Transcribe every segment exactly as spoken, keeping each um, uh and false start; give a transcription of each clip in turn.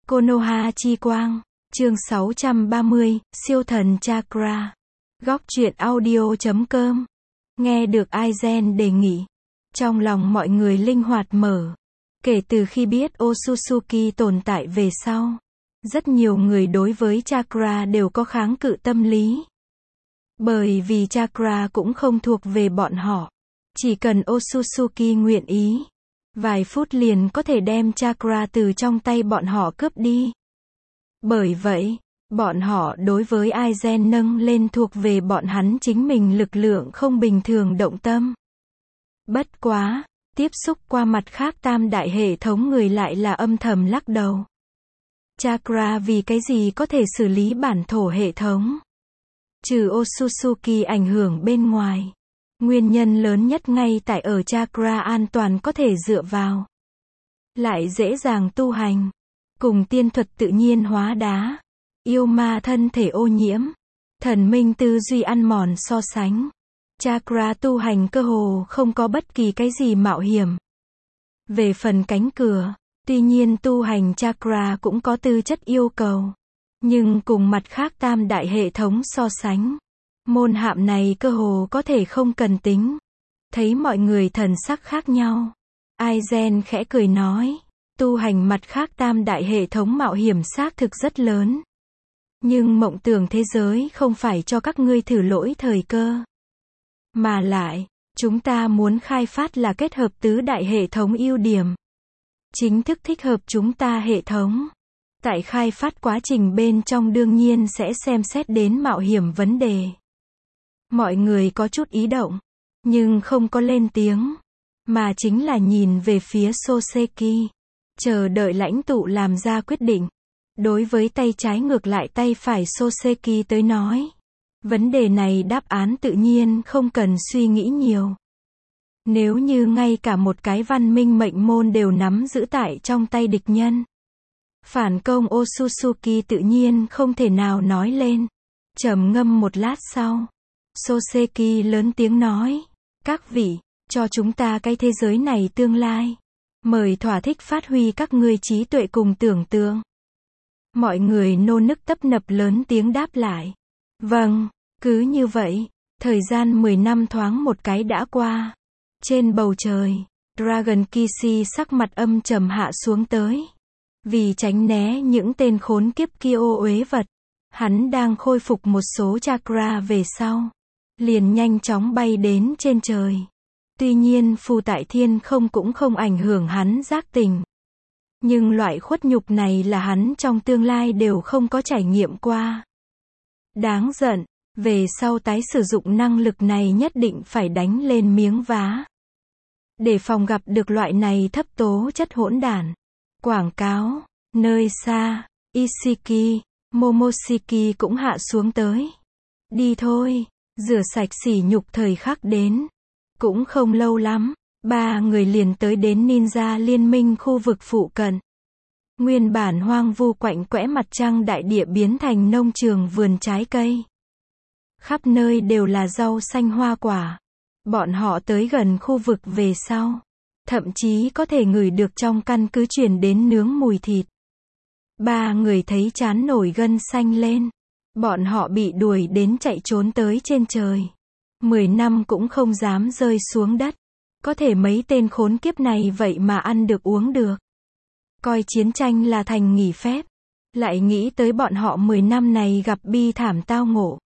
Konoha chi quang, chương sáu trăm ba mươi, siêu thần chakra. Góc truyện audio chấm com. Nghe được Aizen đề nghị. Trong lòng mọi người linh hoạt mở. Kể từ khi biết Otsutsuki tồn tại về sau, rất nhiều người đối với chakra đều có kháng cự tâm lý. Bởi vì chakra cũng không thuộc về bọn họ. Chỉ cần Otsutsuki nguyện ý, vài phút liền có thể đem chakra từ trong tay bọn họ cướp đi. Bởi vậy, bọn họ đối với Aizen nâng lên thuộc về bọn hắn chính mình lực lượng không bình thường động tâm. Bất quá, tiếp xúc qua mặt khác tam đại hệ thống người lại là âm thầm lắc đầu. Chakra vì cái gì có thể xử lý bản thổ hệ thống? Trừ Otsutsuki ảnh hưởng bên ngoài. Nguyên nhân lớn nhất ngay tại ở chakra an toàn có thể dựa vào. Lại dễ dàng tu hành. Cùng tiên thuật tự nhiên hóa đá. Yêu ma thân thể ô nhiễm. Thần minh tư duy ăn mòn so sánh. Chakra tu hành cơ hồ không có bất kỳ cái gì mạo hiểm. Về phần cánh cửa, tuy nhiên tu hành chakra cũng có tư chất yêu cầu. Nhưng cùng mặt khác tam đại hệ thống so sánh, môn hạm này cơ hồ có thể không cần tính. Thấy mọi người thần sắc khác nhau, Aizen khẽ cười nói, tu hành mặt khác tam đại hệ thống mạo hiểm xác thực rất lớn. Nhưng mộng tưởng thế giới không phải cho các ngươi thử lỗi thời cơ. Mà lại, chúng ta muốn khai phát là kết hợp tứ đại hệ thống ưu điểm. Chính thức thích hợp chúng ta hệ thống. Tại khai phát quá trình bên trong đương nhiên sẽ xem xét đến mạo hiểm vấn đề. Mọi người có chút ý động, nhưng không có lên tiếng, mà chính là nhìn về phía Soseki, chờ đợi lãnh tụ làm ra quyết định. Đối với tay trái ngược lại tay phải Soseki tới nói, vấn đề này đáp án tự nhiên không cần suy nghĩ nhiều. Nếu như ngay cả một cái văn minh mệnh môn đều nắm giữ tại trong tay địch nhân, phản công Otsutsuki tự nhiên không thể nào nói lên. Trầm ngâm một lát sau, Soseki lớn tiếng nói, các vị, cho chúng ta cái thế giới này tương lai. Mời thỏa thích phát huy các ngươi trí tuệ cùng tưởng tượng. Mọi người nô nức tấp nập lớn tiếng đáp lại. Vâng, cứ như vậy, thời gian mười năm thoáng một cái đã qua. Trên bầu trời, Dragon Kishi sắc mặt âm trầm hạ xuống tới. Vì tránh né những tên khốn kiếp kia ô uế vật, hắn đang khôi phục một số chakra về sau, liền nhanh chóng bay đến trên trời. Tuy nhiên phù tại thiên không cũng không ảnh hưởng hắn giác tỉnh. Nhưng loại khuất nhục này là hắn trong tương lai đều không có trải nghiệm qua. Đáng giận, về sau tái sử dụng năng lực này nhất định phải đánh lên miếng vá. Để phòng gặp được loại này thấp tố chất hỗn đản. Quảng cáo, nơi xa, Ishiki, Momoshiki cũng hạ xuống tới. Đi thôi, rửa sạch sỉ nhục thời khắc đến. Cũng không lâu lắm, ba người liền tới đến ninja liên minh khu vực phụ cận. Nguyên bản hoang vu quạnh quẽ mặt trăng đại địa biến thành nông trường vườn trái cây. Khắp nơi đều là rau xanh hoa quả. Bọn họ tới gần khu vực về sau, thậm chí có thể ngửi được trong căn cứ truyền đến nướng mùi thịt. Ba người thấy chán nổi gân xanh lên. Bọn họ bị đuổi đến chạy trốn tới trên trời. Mười năm cũng không dám rơi xuống đất. Có thể mấy tên khốn kiếp này vậy mà ăn được uống được. Coi chiến tranh là thành nghỉ phép. Lại nghĩ tới bọn họ mười năm này gặp bi thảm tao ngộ.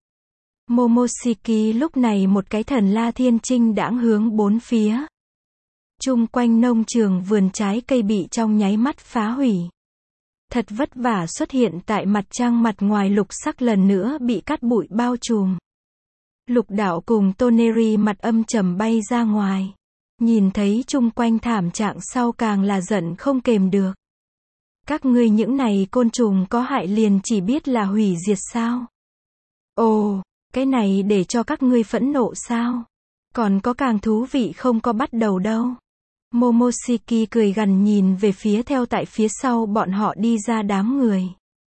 Momoshiki lúc này một cái thần la thiên trinh đãng hướng bốn phía. Chung quanh nông trường vườn trái cây bị trong nháy mắt phá hủy. Thật vất vả xuất hiện tại mặt trăng mặt ngoài lục sắc lần nữa bị cát bụi bao trùm. Lục đạo cùng Toneri mặt âm trầm bay ra ngoài. Nhìn thấy chung quanh thảm trạng sau càng là giận không kềm được. Các ngươi những này côn trùng có hại liền chỉ biết là hủy diệt sao? Ồ, cái này để cho các ngươi phẫn nộ sao? Còn có càng thú vị không có bắt đầu đâu. Momoshiki cười gằn nhìn về phía theo tại phía sau bọn họ đi ra đám người.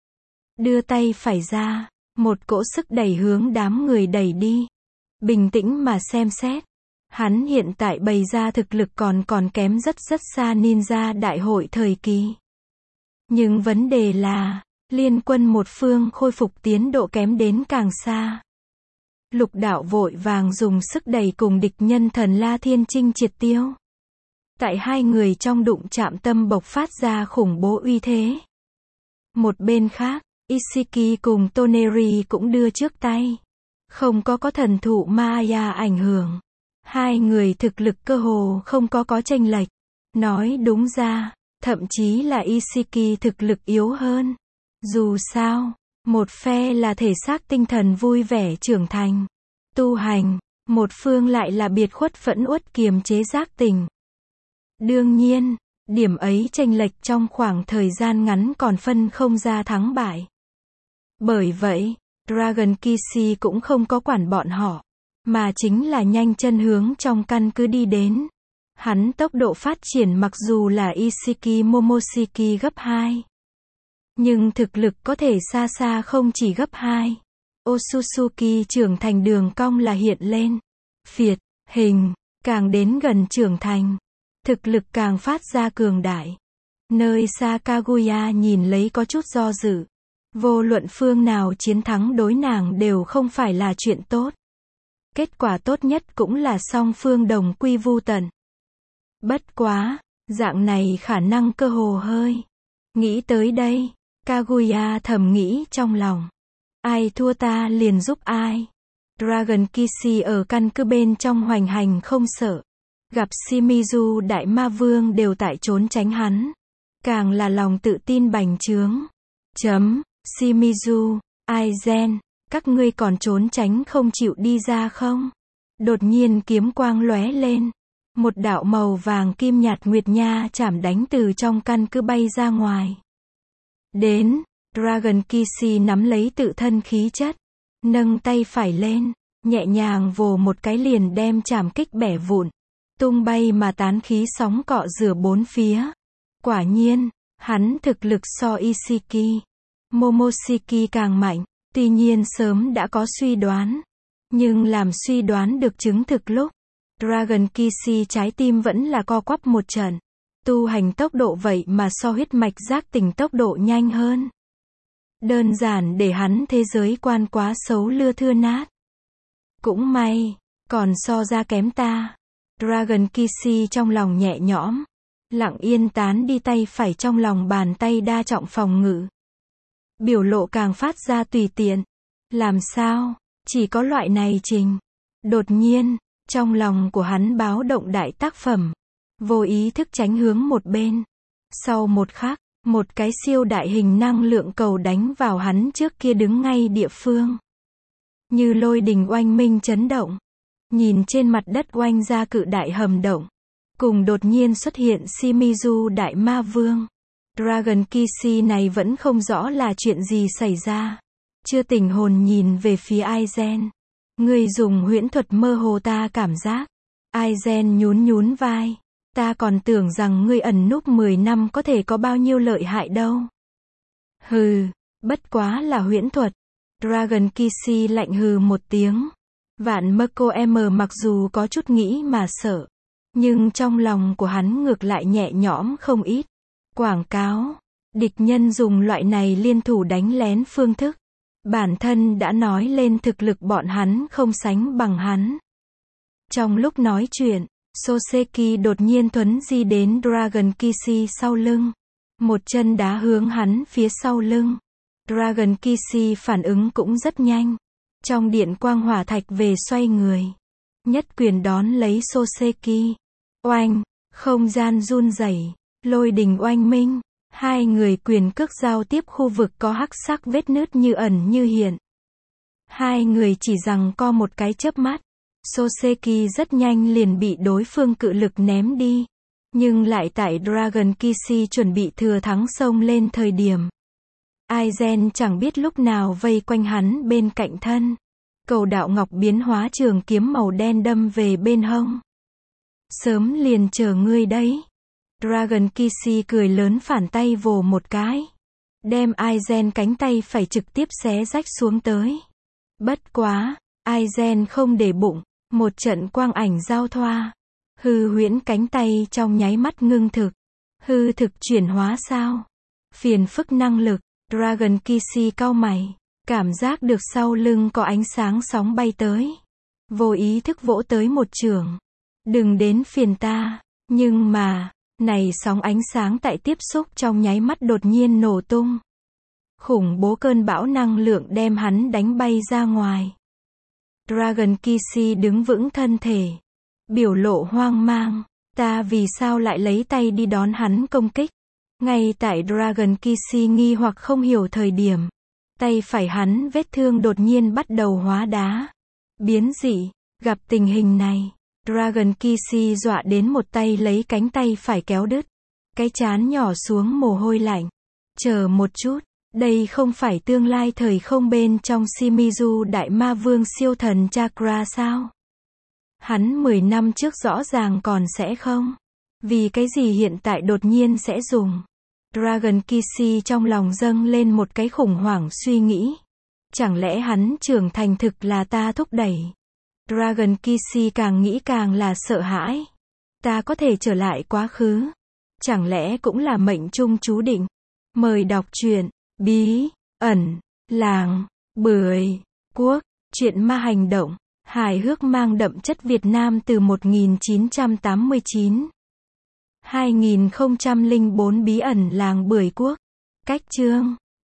Đưa tay phải ra, một cỗ sức đẩy hướng đám người đẩy đi. Bình tĩnh mà xem xét. Hắn hiện tại bày ra thực lực còn còn kém rất rất xa ninja đại hội thời kỳ. Nhưng vấn đề là, liên quân một phương khôi phục tiến độ kém đến càng xa. Lục đạo vội vàng dùng sức đẩy cùng địch nhân Thần La Thiên Trinh triệt tiêu. Tại hai người trong đụng chạm tâm bộc phát ra khủng bố uy thế. Một bên khác, Ishiki cùng Toneri cũng đưa trước tay. Không có có thần thụ Maya ảnh hưởng. Hai người thực lực cơ hồ không có có chênh lệch. Nói đúng ra, thậm chí là Ishiki thực lực yếu hơn. Dù sao, một phe là thể xác tinh thần vui vẻ trưởng thành, tu hành, một phương lại là biệt khuất phẫn uất kiềm chế giác tình. Đương nhiên, điểm ấy chênh lệch trong khoảng thời gian ngắn còn phân không ra thắng bại. Bởi vậy, Dragon Kishi cũng không có quản bọn họ, mà chính là nhanh chân hướng trong căn cứ đi đến. Hắn tốc độ phát triển mặc dù là Ishiki Momoshiki gấp hai. Nhưng thực lực có thể xa xa không chỉ gấp hai. Otsutsuki trưởng thành đường cong là hiện lên. Phiệt, hình, càng đến gần trưởng thành. Thực lực càng phát ra cường đại. Nơi xa Kaguya nhìn lấy có chút do dự. Vô luận phương nào chiến thắng đối nàng đều không phải là chuyện tốt. Kết quả tốt nhất cũng là song phương đồng quy vu tận. Bất quá, dạng này khả năng cơ hồ hơi. Nghĩ tới đây, Kaguya thầm nghĩ trong lòng. Ai thua ta liền giúp ai. Dragon Kishi ở căn cứ bên trong hoành hành không sợ. Gặp Shimizu Đại Ma Vương đều tại trốn tránh hắn. Càng là lòng tự tin bành trướng. Chấm, Shimizu, Aizen, các ngươi còn trốn tránh không chịu đi ra không? Đột nhiên kiếm quang lóe lên. Một đạo màu vàng kim nhạt nguyệt nha chảm đánh từ trong căn cứ bay ra ngoài. Đến, Dragon Kishi nắm lấy tự thân khí chất. Nâng tay phải lên, nhẹ nhàng vồ một cái liền đem chảm kích bẻ vụn. Tung bay mà tán khí sóng cọ rửa bốn phía. Quả nhiên, hắn thực lực so Ishiki, Momoshiki càng mạnh. Tuy nhiên sớm đã có suy đoán. Nhưng làm suy đoán được chứng thực lúc, Dragon Kishi trái tim vẫn là co quắp một trận. Tu hành tốc độ vậy mà so huyết mạch giác tỉnh tốc độ nhanh hơn. Đơn giản để hắn thế giới quan quá xấu lưa thưa nát. Cũng may, còn so ra kém ta. Dragon Kishi trong lòng nhẹ nhõm. Lặng yên tán đi tay phải trong lòng bàn tay đa trọng phòng ngự. Biểu lộ càng phát ra tùy tiện. Làm sao? Chỉ có loại này trình. Đột nhiên, trong lòng của hắn báo động đại tác phẩm. Vô ý thức tránh hướng một bên. Sau một khắc, một cái siêu đại hình năng lượng cầu đánh vào hắn trước kia đứng ngay địa phương. Như lôi đình oanh minh chấn động. Nhìn trên mặt đất oanh ra cự đại hầm động. Cùng đột nhiên xuất hiện Shimizu Đại Ma Vương. Dragon Kishi này vẫn không rõ là chuyện gì xảy ra. Chưa tỉnh hồn nhìn về phía Aizen. Ngươi dùng huyễn thuật mơ hồ ta cảm giác. Aizen nhún nhún vai. Ta còn tưởng rằng ngươi ẩn núp mười năm có thể có bao nhiêu lợi hại đâu. Hừ, bất quá là huyễn thuật. Dragon Kishi lạnh hừ một tiếng. Vạn Mako M mặc dù có chút nghĩ mà sợ. Nhưng trong lòng của hắn ngược lại nhẹ nhõm không ít. Quảng cáo. Địch nhân dùng loại này liên thủ đánh lén phương thức. Bản thân đã nói lên thực lực bọn hắn không sánh bằng hắn. Trong lúc nói chuyện, Soseki đột nhiên thuấn di đến Dragon Kishi sau lưng. Một chân đá hướng hắn phía sau lưng. Dragon Kishi phản ứng cũng rất nhanh. Trong điện quang hỏa thạch về xoay người. Nhất quyền đón lấy Soseki. Oanh, không gian run rẩy, lôi đình oanh minh. Hai người quyền cước giao tiếp khu vực có hắc sắc vết nứt như ẩn như hiện. Hai người chỉ rằng co một cái chớp mắt. Soseki rất nhanh liền bị đối phương cự lực ném đi. Nhưng lại tại Dragon Kishi chuẩn bị thừa thắng xông lên thời điểm. Aizen chẳng biết lúc nào vây quanh hắn bên cạnh thân. Cầu đạo ngọc biến hóa trường kiếm màu đen đâm về bên hông. Sớm liền chờ ngươi đấy. Dragon Kishi cười lớn phản tay vồ một cái. Đem Aizen cánh tay phải trực tiếp xé rách xuống tới. Bất quá, Aizen không để bụng. Một trận quang ảnh giao thoa. Hư huyễn cánh tay trong nháy mắt ngưng thực. Hư thực chuyển hóa sao? Phiền phức năng lực. Dragon Kishi cau mày. Cảm giác được sau lưng có ánh sáng sóng bay tới. Vô ý thức vỗ tới một chưởng. Đừng đến phiền ta. Nhưng mà, này sóng ánh sáng tại tiếp xúc trong nháy mắt đột nhiên nổ tung. Khủng bố cơn bão năng lượng đem hắn đánh bay ra ngoài. Dragon Kishi đứng vững thân thể. Biểu lộ hoang mang. Ta vì sao lại lấy tay đi đón hắn công kích? Ngay tại Dragon Kishi nghi hoặc không hiểu thời điểm. Tay phải hắn vết thương đột nhiên bắt đầu hóa đá. Biến dị. Gặp tình hình này. Dragon Kishi dọa đến một tay lấy cánh tay phải kéo đứt. Cái trán nhỏ xuống mồ hôi lạnh. Chờ một chút. Đây không phải tương lai thời không bên trong Shimizu Đại Ma Vương siêu thần Chakra sao? Hắn mười năm trước rõ ràng còn sẽ không. Vì cái gì hiện tại đột nhiên sẽ dùng? Dragon Kishi trong lòng dâng lên một cái khủng hoảng suy nghĩ. Chẳng lẽ hắn trưởng thành thực là ta thúc đẩy? Dragon Kishi càng nghĩ càng là sợ hãi. Ta có thể trở lại quá khứ. Chẳng lẽ cũng là mệnh trung chú định? Mời đọc truyện Bí ẩn làng Bưởi Quốc, truyện ma hành động, hài hước mang đậm chất Việt Nam từ một nghìn chín trăm tám mươi chín. hai nghìn không trăm lẻ bốn Bí ẩn làng Bưởi Quốc. Cách chương